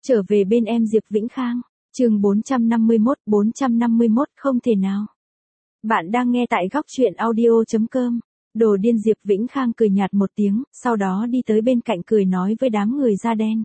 Trở về bên em Diệp Vĩnh Khang, chương 451 không thể nào. Bạn đang nghe tại góc truyện audio.com. Đồ điên Diệp Vĩnh Khang cười nhạt một tiếng, sau đó đi tới bên cạnh cười nói với đám người da đen.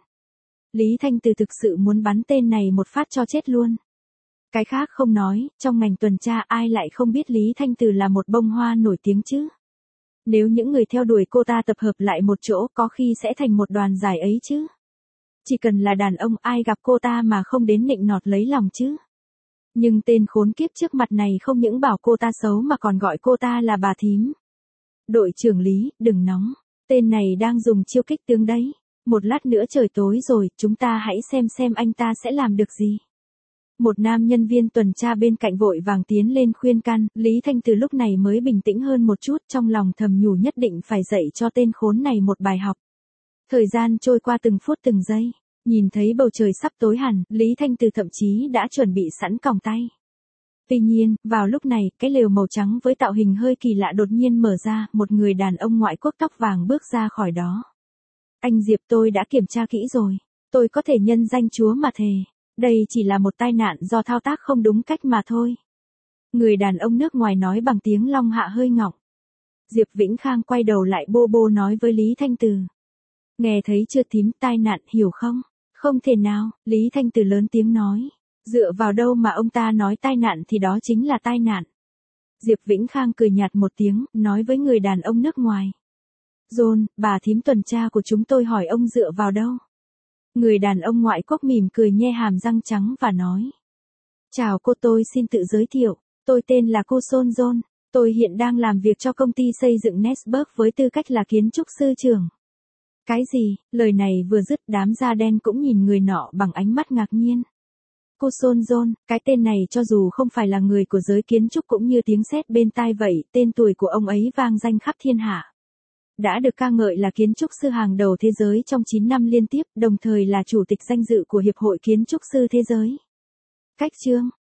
Lý Thanh Từ thực sự muốn bắn tên này một phát cho chết luôn. Cái khác không nói, trong ngành tuần tra ai lại không biết Lý Thanh Từ là một bông hoa nổi tiếng chứ. Nếu những người theo đuổi cô ta tập hợp lại một chỗ có khi sẽ thành một đoàn giải ấy chứ. Chỉ cần là đàn ông ai gặp cô ta mà không đến nịnh nọt lấy lòng chứ. Nhưng tên khốn kiếp trước mặt này không những bảo cô ta xấu mà còn gọi cô ta là bà thím. Đội trưởng Lý, đừng nóng. Tên này đang dùng chiêu kích tướng đấy. Một lát nữa trời tối rồi, chúng ta hãy xem anh ta sẽ làm được gì. Một nam nhân viên tuần tra bên cạnh vội vàng tiến lên khuyên can, Lý Thanh Từ lúc này mới bình tĩnh hơn một chút, trong lòng thầm nhủ nhất định phải dạy cho tên khốn này một bài học. Thời gian trôi qua từng phút từng giây, nhìn thấy bầu trời sắp tối hẳn, Lý Thanh Từ thậm chí đã chuẩn bị sẵn còng tay. Tuy nhiên, vào lúc này, cái lều màu trắng với tạo hình hơi kỳ lạ đột nhiên mở ra, một người đàn ông ngoại quốc tóc vàng bước ra khỏi đó. Anh Diệp, tôi đã kiểm tra kỹ rồi, tôi có thể nhân danh Chúa mà thề. Đây chỉ là một tai nạn do thao tác không đúng cách mà thôi. Người đàn ông nước ngoài nói bằng tiếng Long Hạ hơi ngọng. Diệp Vĩnh Khang quay đầu lại bô bô nói với Lý Thanh Từ. Nghe thấy chưa thím, tai nạn hiểu không? Không thể nào, Lý Thanh Từ lớn tiếng nói. Dựa vào đâu mà ông ta nói tai nạn thì đó chính là tai nạn. Diệp Vĩnh Khang cười nhạt một tiếng, nói với người đàn ông nước ngoài. John, bà thím tuần tra của chúng tôi hỏi ông dựa vào đâu? Người đàn ông ngoại quốc mỉm cười nhe hàm răng trắng và nói. Chào cô, tôi xin tự giới thiệu. Tôi tên là cô Son John. Tôi hiện đang làm việc cho công ty xây dựng Nesberg với tư cách là kiến trúc sư trưởng. Cái gì? Lời này vừa dứt đám da đen cũng nhìn người nọ bằng ánh mắt ngạc nhiên. Cô Son John, cái tên này cho dù không phải là người của giới kiến trúc cũng như tiếng sét bên tai vậy, tên tuổi của ông ấy vang danh khắp thiên hạ. Đã được ca ngợi là kiến trúc sư hàng đầu thế giới trong 9 năm liên tiếp, đồng thời là chủ tịch danh dự của Hiệp hội Kiến trúc sư Thế giới. Cách chương,